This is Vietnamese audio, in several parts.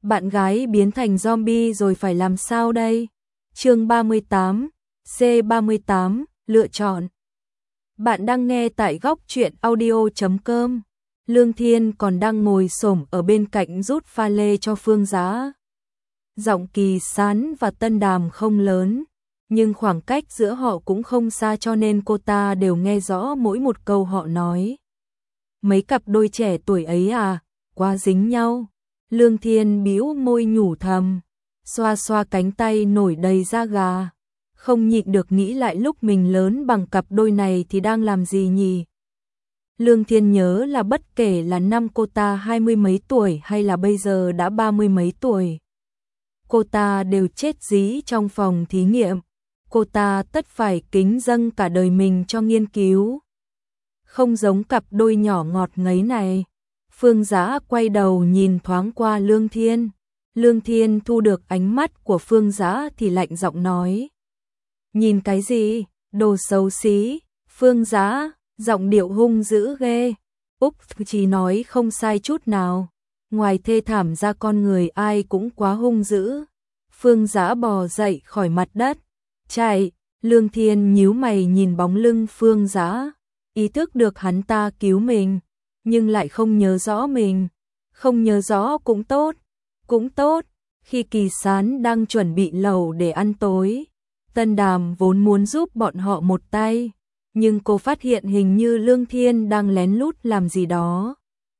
Bạn gái biến thành zombie rồi phải làm sao đây? Chương 38, C38, lựa chọn. Bạn đang nghe tại góc truyện audio.com. Lương Thiên còn đang ngồi xổm ở bên cạnh rút pha lê cho Phương Giá. Giọng Kỳ Sán và Tân Đàm không lớn, nhưng khoảng cách giữa họ cũng không xa cho nên cô ta đều nghe rõ mỗi một câu họ nói. Mấy cặp đôi trẻ tuổi ấy à, quá dính nhau. Lương Thiên bĩu môi nhủ thầm, xoa xoa cánh tay nổi đầy da gà, không nhịn được nghĩ lại lúc mình lớn bằng cặp đôi này thì đang làm gì nhỉ. Lương Thiên nhớ là bất kể là năm cô ta 20 mấy tuổi hay là bây giờ đã 30 mấy tuổi, cô ta đều chết dí trong phòng thí nghiệm. Cô ta tất phải kính dâng cả đời mình cho nghiên cứu. Không giống cặp đôi nhỏ ngọt ngấy này. Phương Giá quay đầu nhìn thoáng qua Lương Thiên. Lương Thiên thu được ánh mắt của Phương Giá thì lạnh giọng nói. Nhìn cái gì, đồ xấu xí. Phương Giá, giọng điệu hung dữ ghê. Úc chỉ nói không sai chút nào. Ngoài thê thảm ra con người ai cũng quá hung dữ. Phương Giá bò dậy khỏi mặt đất. Chạy, Lương Thiên nhíu mày nhìn bóng lưng Phương Giá. Ý thức được hắn ta cứu mình, nhưng lại không nhớ rõ mình. Không nhớ rõ cũng tốt, cũng tốt. Khi Kỳ Sán đang chuẩn bị lẩu để ăn tối, Tân Đàm vốn muốn giúp bọn họ một tay, nhưng cô phát hiện hình như Lương Thiên đang lén lút làm gì đó.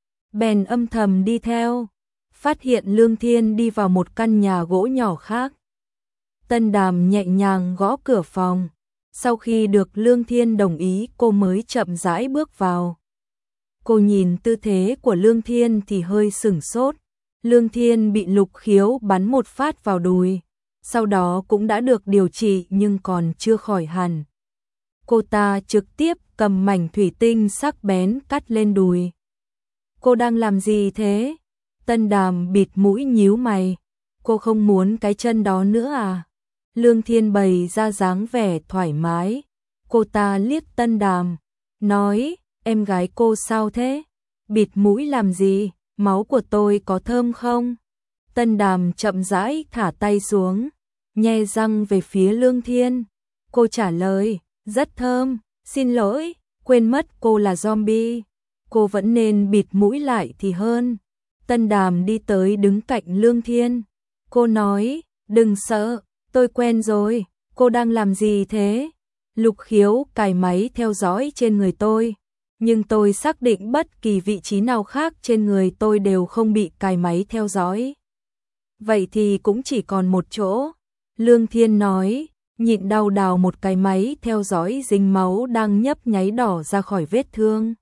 Bèn âm thầm đi theo, phát hiện Lương Thiên đi vào một căn nhà gỗ nhỏ khác. Tân Đàm nhẹ nhàng gõ cửa phòng. Sau khi được Lương Thiên đồng ý cô mới chậm rãi bước vào. Cô nhìn tư thế của Lương Thiên thì hơi sửng sốt. Lương Thiên bị Lục Khiếu bắn một phát vào đùi, sau đó cũng đã được điều trị nhưng còn chưa khỏi hẳn. Cô ta trực tiếp cầm mảnh thủy tinh sắc bén cắt lên đùi. Cô đang làm gì thế? Tân Đàm bịt mũi nhíu mày. Cô không muốn cái chân đó nữa à? Lương Thiên bày ra dáng vẻ thoải mái. Cô ta liếc Tân Đàm, nói, em gái cô sao thế? Bịt mũi làm gì? Máu của tôi có thơm không? Tân Đàm chậm rãi thả tay xuống, nhe răng về phía Lương Thiên. Cô trả lời, rất thơm, xin lỗi, quên mất cô là zombie. Cô vẫn nên bịt mũi lại thì hơn. Tân Đàm đi tới đứng cạnh Lương Thiên. Cô nói, đừng sợ. Tôi quen rồi, cô đang làm gì thế? Lục Khiếu cài máy theo dõi trên người tôi, nhưng tôi xác định bất kỳ vị trí nào khác trên người tôi đều không bị cài máy theo dõi. Vậy thì cũng chỉ còn một chỗ. Lương Thiên nói, nhịn đau đào một cái máy theo dõi dính máu đang nhấp nháy đỏ ra khỏi vết thương.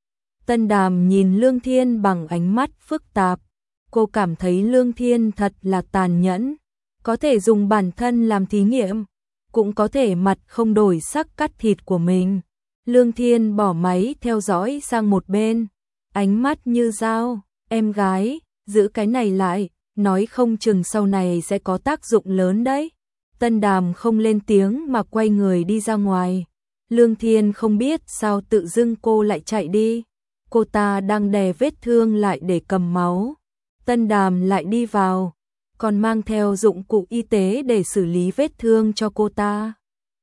Tân Đàm nhìn Lương Thiên bằng ánh mắt phức tạp. Cô cảm thấy Lương Thiên thật là tàn nhẫn. Có thể dùng bản thân làm thí nghiệm, cũng có thể mặt không đổi sắc cắt thịt của mình. Lương Thiên bỏ máy theo dõi sang một bên, ánh mắt như dao, em gái, giữ cái này lại, nói không chừng sau này sẽ có tác dụng lớn đấy. Tân Đàm không lên tiếng mà quay người đi ra ngoài. Lương Thiên không biết sao tự dưng cô lại chạy đi. Cô ta đang đè vết thương lại để cầm máu. Tân Đàm lại đi vào, còn mang theo dụng cụ y tế để xử lý vết thương cho cô ta.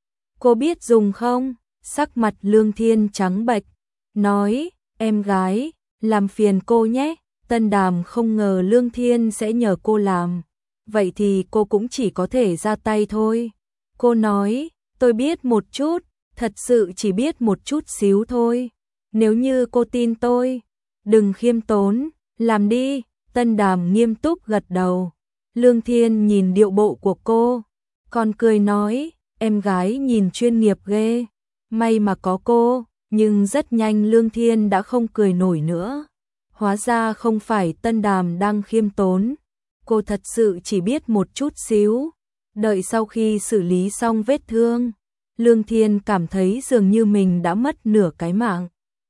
Cô biết dùng không? Sắc mặt Lương Thiên trắng bệch, nói, em gái, làm phiền cô nhé. Tân Đàm không ngờ Lương Thiên sẽ nhờ cô làm, vậy thì cô cũng chỉ có thể ra tay thôi. Cô nói, tôi biết một chút, thật sự chỉ biết một chút xíu thôi. Nếu như cô tin tôi, đừng khiêm tốn, làm đi. Tân Đàm nghiêm túc gật đầu. Lương Thiên nhìn điệu bộ của cô, còn cười nói, em gái nhìn chuyên nghiệp ghê, may mà có cô. Nhưng rất nhanh Lương Thiên đã không cười nổi nữa. Hóa ra không phải Tân Đàm đang khiêm tốn, cô thật sự chỉ biết một chút xíu. Đợi sau khi xử lý xong vết thương, Lương Thiên cảm thấy dường như mình đã mất nửa cái mạng.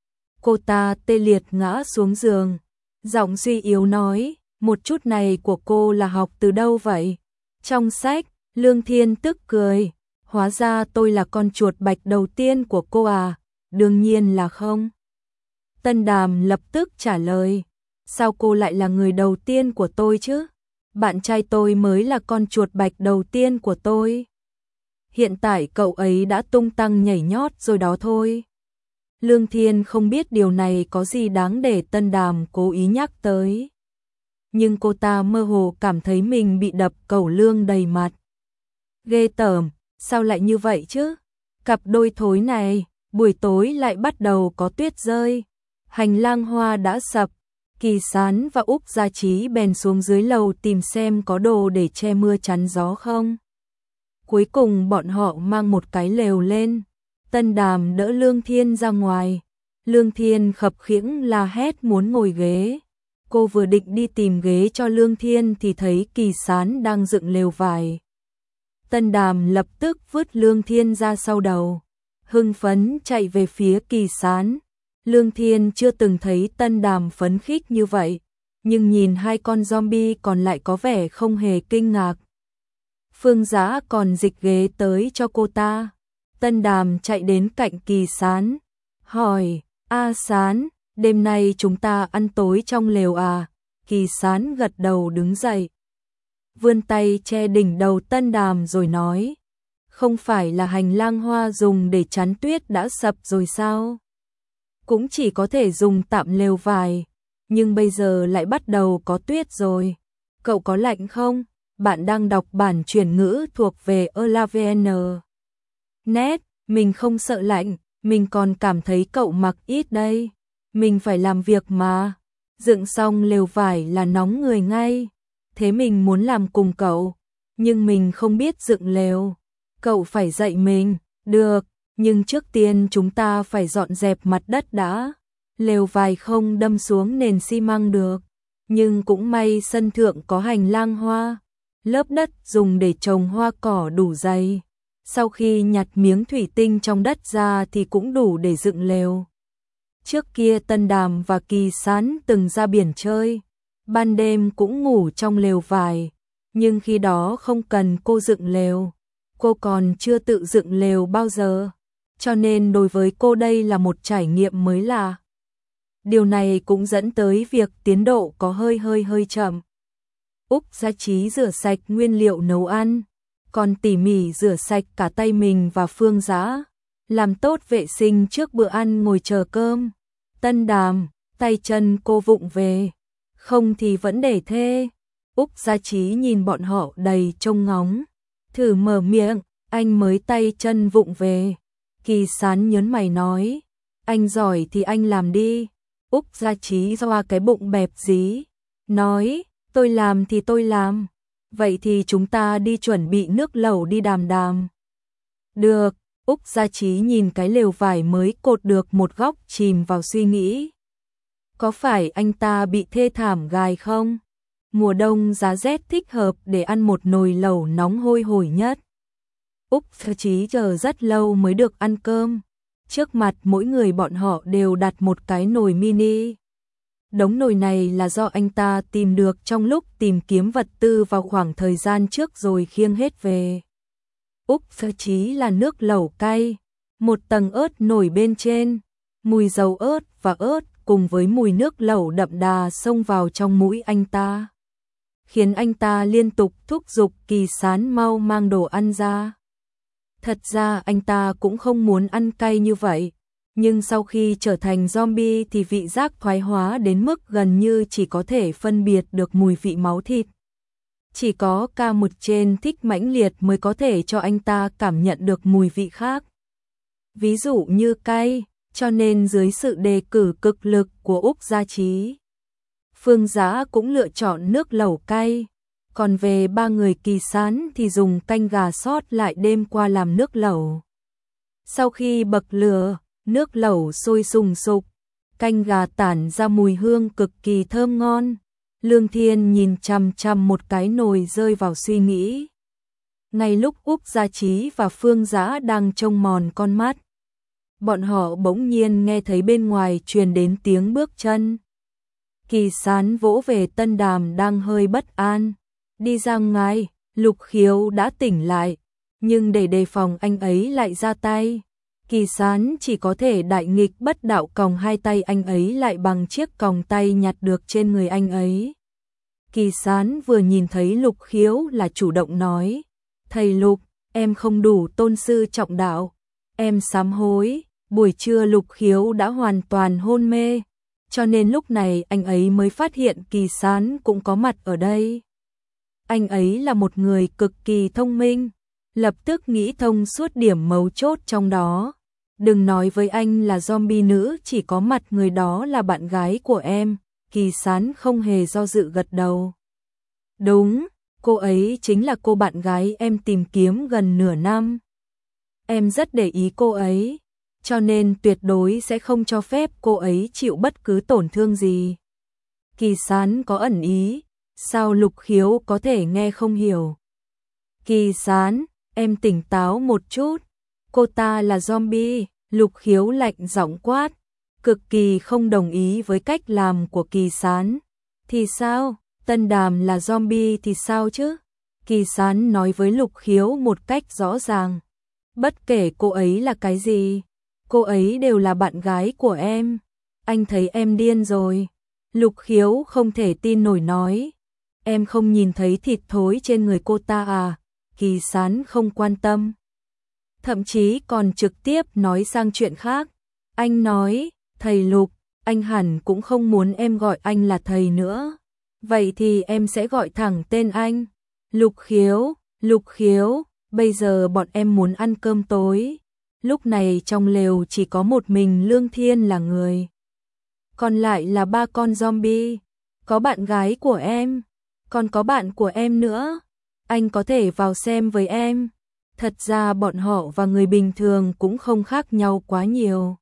Cô ta tê liệt ngã xuống giường, giọng suy yếu nói, một chút này của cô là học từ đâu vậy? Trong sách. Lương Thiên tức cười, hóa ra tôi là con chuột bạch đầu tiên của cô à? Đương nhiên là không. Tân Đàm lập tức trả lời, sao cô lại là người đầu tiên của tôi chứ? Bạn trai tôi mới là con chuột bạch đầu tiên của tôi. Hiện tại cậu ấy đã tung tăng nhảy nhót rồi đó thôi. Lương Thiên không biết điều này có gì đáng để Tân Đàm cố ý nhắc tới. Nhưng cô ta mơ hồ cảm thấy mình bị đập cẩu lương đầy mặt. Ghê tởm, sao lại như vậy chứ? Cặp đôi thối này, buổi tối lại bắt đầu có tuyết rơi. Hành lang hoa đã sập, Kỳ Sán và Úc Gia Chí bèn xuống dưới lầu tìm xem có đồ để che mưa chắn gió không. Cuối cùng bọn họ mang một cái lều lên. Tân Đàm đỡ Lương Thiên ra ngoài. Lương Thiên khập khiễng la hét muốn ngồi ghế. Cô vừa định đi tìm ghế cho Lương Thiên thì thấy Kỳ Sán đang dựng lều vải. Tân Đàm lập tức vứt Lương Thiên ra sau đầu, hưng phấn chạy về phía Kỳ Sán. Lương Thiên chưa từng thấy Tân Đàm phấn khích như vậy, nhưng nhìn hai con zombie còn lại có vẻ không hề kinh ngạc. Phương Dã còn dịch ghế tới cho cô ta. Tân Đàm chạy đến cạnh Kỳ Sán, hỏi, A Sán, đêm nay chúng ta ăn tối trong lều à? Kỳ Sán gật đầu đứng dậy, vươn tay che đỉnh đầu Tân Đàm rồi nói, không phải là hành lang hoa dùng để chắn tuyết đã sập rồi sao? Cũng chỉ có thể dùng tạm lều vải, nhưng bây giờ lại bắt đầu có tuyết rồi. Cậu có lạnh không? Bạn đang đọc bản chuyển ngữ thuộc về ELAVN. Nét, mình không sợ lạnh, mình còn cảm thấy cậu mặc ít đây. Mình phải làm việc mà. Dựng xong lều vải là nóng người ngay. Thế mình muốn làm cùng cậu, nhưng mình không biết dựng lều. Cậu phải dạy mình, được, nhưng trước tiên chúng ta phải dọn dẹp mặt đất đã. Lều vải không đâm xuống nền xi măng được, nhưng cũng may sân thượng có hành lang hoa. Lớp đất dùng để trồng hoa cỏ đủ dày. Sau khi nhặt miếng thủy tinh trong đất ra thì cũng đủ để dựng lều. Trước kia Tân Đàm và Kỳ Sán từng ra biển chơi, ban đêm cũng ngủ trong lều vải, nhưng khi đó không cần cô dựng lều. Cô còn chưa tự dựng lều bao giờ, cho nên đối với cô đây là một trải nghiệm mới lạ. Điều này cũng dẫn tới việc tiến độ có hơi chậm. Úc Gia Chí rửa sạch nguyên liệu nấu ăn, còn tỉ mỉ rửa sạch cả tay mình và Phương Dã, làm tốt vệ sinh trước bữa ăn ngồi chờ cơm. Tân Đàm, tay chân cô vụng về, không thì vẫn để thế. Úc Gia Chí nhìn bọn họ đầy trông ngóng, thử mở miệng, anh mới tay chân vụng về. Kỳ Sán nhớn mày nói, anh giỏi thì anh làm đi. Úc Gia Chí xoa cái bụng bẹp dí, nói, tôi làm thì tôi làm, vậy thì chúng ta đi chuẩn bị nước lẩu đi Đàm Đàm. Được, Úc Gia Chí nhìn cái lều vải mới cột được một góc chìm vào suy nghĩ. Có phải anh ta bị thê thảm gài không? Mùa đông giá rét thích hợp để ăn một nồi lẩu nóng hôi hổi nhất. Úc Gia Chí chờ rất lâu mới được ăn cơm. Trước mặt mỗi người bọn họ đều đặt một cái nồi mini. Đống nồi này là do anh ta tìm được trong lúc tìm kiếm vật tư vào khoảng thời gian trước rồi khiêng hết về. Úc Gia Chí là nước lẩu cay, một tầng ớt nổi bên trên, mùi dầu ớt và ớt cùng với mùi nước lẩu đậm đà xông vào trong mũi anh ta, khiến anh ta liên tục thúc giục Kỳ Sán mau mang đồ ăn ra. Thật ra anh ta cũng không muốn ăn cay như vậy, nhưng sau khi trở thành zombie thì vị giác thoái hóa đến mức gần như chỉ có thể phân biệt được mùi vị máu thịt. Chỉ có K1 trên thích mãnh liệt mới có thể cho anh ta cảm nhận được mùi vị khác. Ví dụ như cay, cho nên dưới sự đề cử cực lực của Úc Gia Chí, Phương Dã cũng lựa chọn nước lẩu cay. Còn về ba người Kỳ Sán thì dùng canh gà sót lại đêm qua làm nước lẩu. Sau khi bậc lửa, nước lẩu sôi sùng sục, canh gà tản ra mùi hương cực kỳ thơm ngon. Lương Thiên nhìn chằm chằm một cái nồi rơi vào suy nghĩ. Ngay lúc Úc Gia Chí và Phương Dã đang trông mòn con mắt, bọn họ bỗng nhiên nghe thấy bên ngoài truyền đến tiếng bước chân. Kỳ Sán vỗ về Tân Đàm đang hơi bất an. Đi ra ngoài, Lục Khiếu đã tỉnh lại, nhưng để đề phòng anh ấy lại ra tay, Kỳ Sán chỉ có thể đại nghịch bất đạo còng hai tay anh ấy lại bằng chiếc còng tay nhặt được trên người anh ấy. Kỳ Sán vừa nhìn thấy Lục Khiếu là chủ động nói, thầy Lục, em không đủ tôn sư trọng đạo, em sám hối. Buổi trưa Lục Khiếu đã hoàn toàn hôn mê, cho nên lúc này anh ấy mới phát hiện Kỳ Sán cũng có mặt ở đây. Anh ấy là một người cực kỳ thông minh, lập tức nghĩ thông suốt điểm mấu chốt trong đó. Đừng nói với anh là zombie nữ chỉ có mặt người đó là bạn gái của em. Kỳ Sán không hề do dự gật đầu. Đúng, cô ấy chính là cô bạn gái em tìm kiếm gần nửa năm. Em rất để ý cô ấy, cho nên tuyệt đối sẽ không cho phép cô ấy chịu bất cứ tổn thương gì. Kỳ Sán có ẩn ý, sao Lục Khiếu có thể nghe không hiểu. Kỳ Sán, em tỉnh táo một chút, cô ta là zombie. Lục Khiếu lạnh giọng quát, cực kỳ không đồng ý với cách làm của Kỳ Sán. Thì sao, Tân Đàm là zombie thì sao chứ? Kỳ Sán nói với Lục Khiếu một cách rõ ràng. Bất kể cô ấy là cái gì, cô ấy đều là bạn gái của em. Anh thấy em điên rồi. Lục Khiếu không thể tin nổi nói. Em không nhìn thấy thịt thối trên người cô ta à? Kỳ Sán không quan tâm, thậm chí còn trực tiếp nói sang chuyện khác. Anh nói, thầy Lục, anh hẳn cũng không muốn em gọi anh là thầy nữa. Vậy thì em sẽ gọi thẳng tên anh. Lục Khiếu, bây giờ bọn em muốn ăn cơm tối. Lúc này trong lều chỉ có một mình Lương Thiên là người. Còn lại là 3 con zombie. Có bạn gái của em, còn có bạn của em nữa. Anh có thể vào xem với em. Thật ra bọn họ và người bình thường cũng không khác nhau quá nhiều.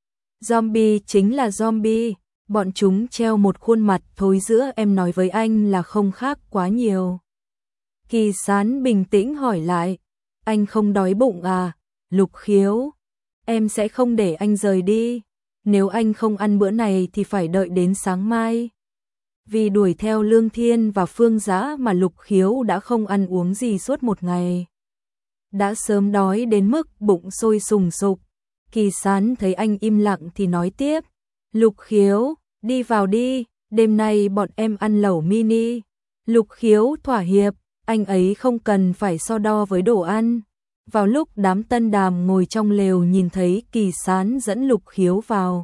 Zombie chính là zombie, bọn chúng treo một khuôn mặt thối giữa em nói với anh là không khác quá nhiều. Kỳ Sán bình tĩnh hỏi lại, anh không đói bụng à? Lục Khiếu, em sẽ không để anh rời đi, nếu anh không ăn bữa này thì phải đợi đến sáng mai. Vì đuổi theo Lương Thiên và Phương Dã mà Lục Khiếu đã không ăn uống gì suốt một ngày. Đã sớm đói đến mức bụng sôi sùng sục. Kỳ Sán thấy anh im lặng thì nói tiếp, Lục Khiếu, đi vào đi, đêm nay bọn em ăn lẩu mini. Lục Khiếu thỏa hiệp, anh ấy không cần phải so đo với đồ ăn. Vào lúc đám Tân Đàm ngồi trong lều nhìn thấy Kỳ Sán dẫn Lục Khiếu vào,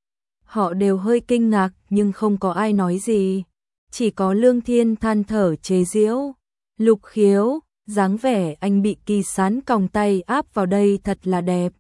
họ đều hơi kinh ngạc nhưng không có ai nói gì. Chỉ có Lương Thiên than thở chế giễu, Lục Khiếu, dáng vẻ anh bị Kỳ Sán còng tay áp vào đây thật là đẹp.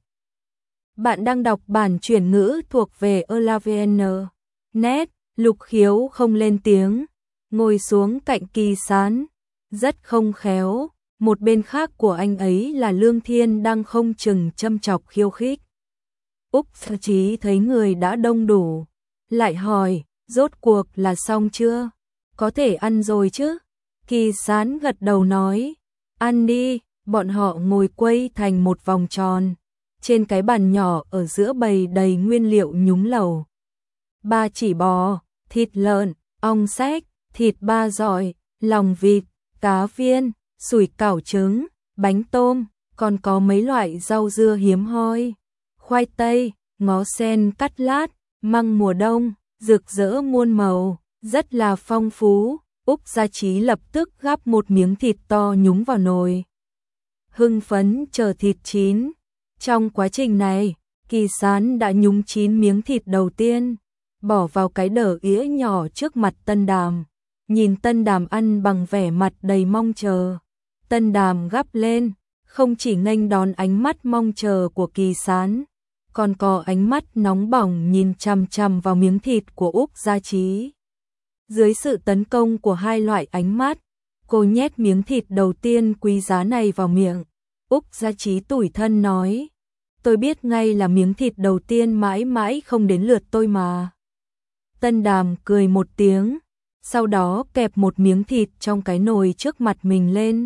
Bạn đang đọc bản chuyển ngữ thuộc về ELAVN.net. Lục Khiếu không lên tiếng, ngồi xuống cạnh Kỳ Sán, rất không khéo. Một bên khác của anh ấy là Lương Thiên đang không chừng châm chọc khiêu khích. Úc Chí thấy người đã đông đủ, lại hỏi, rốt cuộc là xong chưa? Có thể ăn rồi chứ? Kỳ Sán gật đầu nói, ăn đi. Bọn họ ngồi quây thành một vòng tròn. Trên cái bàn nhỏ ở giữa bày đầy nguyên liệu nhúng lẩu. 3 chỉ bò, thịt lợn, ong xách, thịt ba giỏi, lòng vịt, cá viên, sủi cảo trứng, bánh tôm, còn có mấy loại rau dưa hiếm hoi, khoai tây, ngó sen cắt lát, măng mùa đông, rực rỡ muôn màu, rất là phong phú. Úc Gia Trí lập tức gắp một miếng thịt to nhúng vào nồi, hưng phấn chờ thịt chín. Trong quá trình này, Kỳ Sán đã nhúng chín miếng thịt đầu tiên, bỏ vào cái đờ ĩa nhỏ trước mặt Tân Đàm. Nhìn Tân Đàm ăn bằng vẻ mặt đầy mong chờ. Tân Đàm gắp lên, không chỉ nghênh đón ánh mắt mong chờ của Kỳ Sán, còn có ánh mắt nóng bỏng nhìn chằm chằm vào miếng thịt của Úc Gia Trí. Dưới sự tấn công của hai loại ánh mắt, cô nhét miếng thịt đầu tiên quý giá này vào miệng. Úc Gia Trí tủi thân nói, tôi biết ngay là miếng thịt đầu tiên mãi mãi không đến lượt tôi mà. Tân Đàm cười một tiếng, sau đó kẹp một miếng thịt trong cái nồi trước mặt mình lên,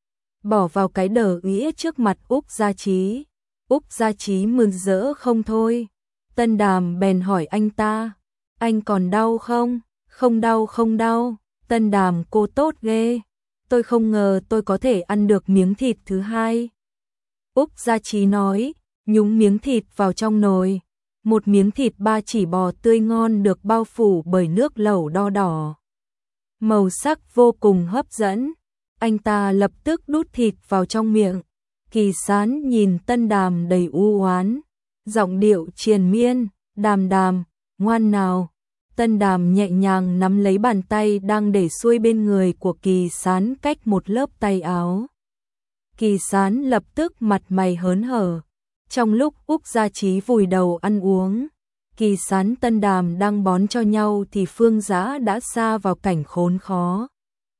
bỏ vào cái đờ ĩa trước mặt Úc Gia Trí. Úc Gia Trí mừng rỡ không thôi. Tân Đàm bèn hỏi anh ta, anh còn đau không? Không đau. Tân Đàm, cô tốt ghê. Tôi không ngờ tôi có thể ăn được miếng thịt thứ hai. Úc Gia Trí nói, nhúng miếng thịt vào trong nồi. Một miếng thịt 3 chỉ bò tươi ngon được bao phủ bởi nước lẩu đỏ đỏ. màu sắc vô cùng hấp dẫn. Anh ta lập tức đút thịt vào trong miệng. Kỳ Sán nhìn Tân Đàm đầy u oán, giọng điệu triền miên, "Đàm Đàm, ngoan nào." Tân Đàm nhẹ nhàng nắm lấy bàn tay đang để xuôi bên người của Kỳ Sán cách một lớp tay áo. Kỳ Sán lập tức mặt mày hớn hở. Trong lúc Úc Gia Chí vùi đầu ăn uống, Kỳ Sán Tân Đàm đang bón cho nhau thì Phương Dã đã sa vào cảnh khốn khó.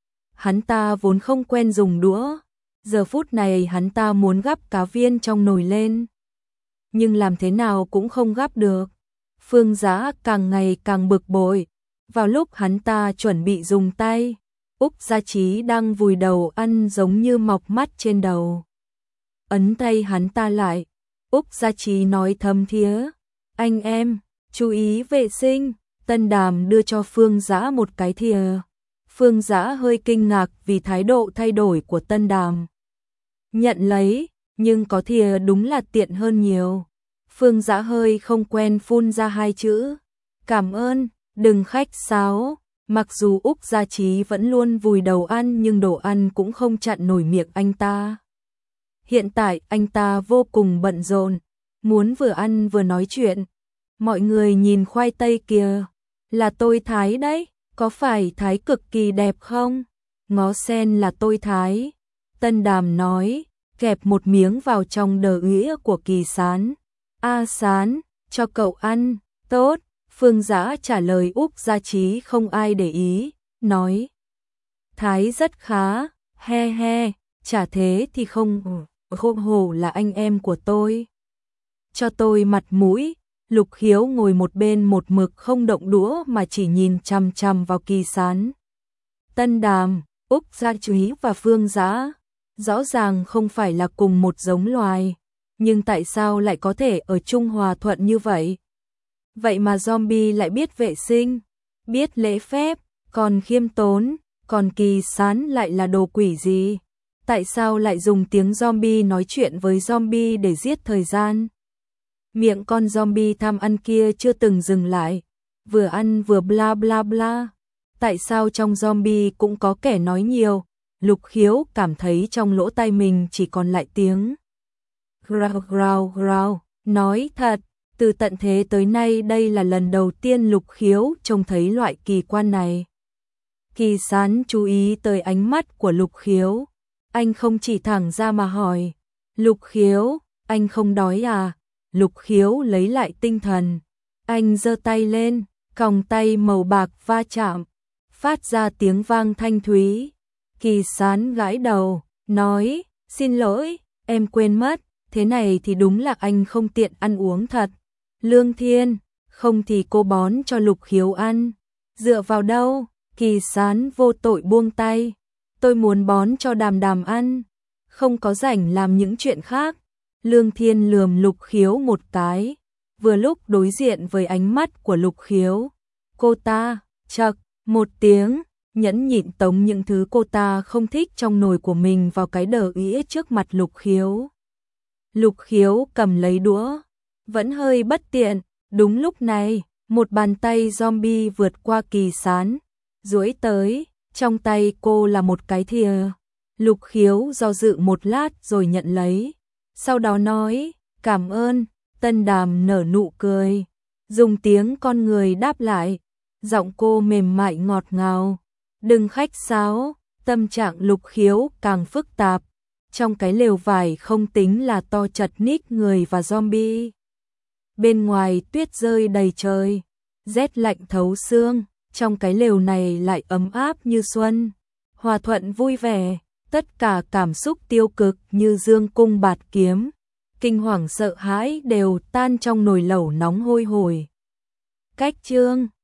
Hắn ta vốn không quen dùng đũa, giờ phút này hắn ta muốn gắp cá viên trong nồi lên, nhưng làm thế nào cũng không gắp được. Phương Dã càng ngày càng bực bội. Vào lúc hắn ta chuẩn bị dùng tay, Úc Gia Chí đang vùi đầu ăn giống như mọc mắt trên đầu. Ấn tay hắn ta lại, Úc Gia Chí nói thâm thía, "Anh em, chú ý vệ sinh." Tân Đàm đưa cho Phương Dã một cái thìa. Phương Dã hơi kinh ngạc vì thái độ thay đổi của Tân Đàm. Nhận lấy, nhưng có thìa đúng là tiện hơn nhiều. Phương Dã hơi không quen phun ra hai chữ, "Cảm ơn." Đừng khách sáo. Mặc dù Úc Gia Chí vẫn luôn vùi đầu ăn nhưng đồ ăn cũng không chặn nổi miệng anh ta. Hiện tại anh ta vô cùng bận rộn, muốn vừa ăn vừa nói chuyện. "Mọi người nhìn khoai tây kìa, là tôi thái đấy, có phải thái cực kỳ đẹp không? Ngó sen là tôi thái." Tân Đàm nói, kẹp một miếng vào trong đờ ĩa của Kỳ Sán. "A Sán, cho cậu ăn." "Tốt." Phương Dã trả lời Úc Gia Chí không ai để ý, nói, "Thái rất khá, he he, chả thế thì không hổ là anh em của tôi. Cho tôi mặt mũi." Lục Khiếu ngồi một bên một mực không động đũa mà chỉ nhìn chằm chằm vào Kỳ Sán. Tân Đàm, Úc Gia Chí và Phương Dã rõ ràng không phải là cùng một giống loài, nhưng tại sao lại có thể ở chung hòa thuận như vậy? Vậy mà zombie lại biết vệ sinh, biết lễ phép, còn khiêm tốn, còn Kỳ Sán lại là đồ quỷ gì? Tại sao lại dùng tiếng zombie nói chuyện với zombie để giết thời gian? Miệng con zombie tham ăn kia chưa từng dừng lại, vừa ăn vừa bla bla bla. Tại sao trong zombie cũng có kẻ nói nhiều? Lục Khiếu cảm thấy trong lỗ tai mình chỉ còn lại tiếng grau grau grau. Nói thật, từ tận thế tới nay đây là lần đầu tiên Lục Khiếu trông thấy loại kỳ quan này. Kỳ Sán chú ý tới ánh mắt của Lục Khiếu. Anh không chỉ thẳng ra mà hỏi, "Lục Khiếu, anh không đói à?" Lục Khiếu lấy lại tinh thần. Anh giơ tay lên, còng tay màu bạc va chạm, phát ra tiếng vang thanh thúy. Kỳ Sán gãi đầu, nói, "Xin lỗi, em quên mất, thế này thì đúng là anh không tiện ăn uống thật. Lương Thiên, không thì cô bón cho Lục Khiếu ăn." "Dựa vào đâu?" Kỳ Sán vô tội buông tay. "Tôi muốn bón cho Đàm Đàm ăn, không có rảnh làm những chuyện khác." Lương Thiên lườm Lục Khiếu một cái, vừa lúc đối diện với ánh mắt của Lục Khiếu. Cô ta, chậc, một tiếng, nhẫn nhịn tống những thứ cô ta không thích trong nồi của mình vào cái đờ ĩa trước mặt Lục Khiếu. Lục Khiếu cầm lấy đũa, vẫn hơi bất tiện. Đúng lúc này, một bàn tay zombie vượt qua Kỳ Sán, duỗi tới, trong tay cô là một cái thìa. Lục Khiếu do dự một lát rồi nhận lấy, sau đó nói, "Cảm ơn." Tân Đàm nở nụ cười, dùng tiếng con người đáp lại, giọng cô mềm mại ngọt ngào. "Đừng khách sáo." Tâm trạng Lục Khiếu càng phức tạp. Trong cái lều vải không tính là to chật ních người và zombie. Bên ngoài tuyết rơi đầy trời, rét lạnh thấu xương, trong cái lều này lại ấm áp như xuân, hòa thuận vui vẻ, tất cả cảm xúc tiêu cực như dương cung bạt kiếm, kinh hoàng sợ hãi đều tan trong nồi lẩu nóng hôi hổi. Cách chương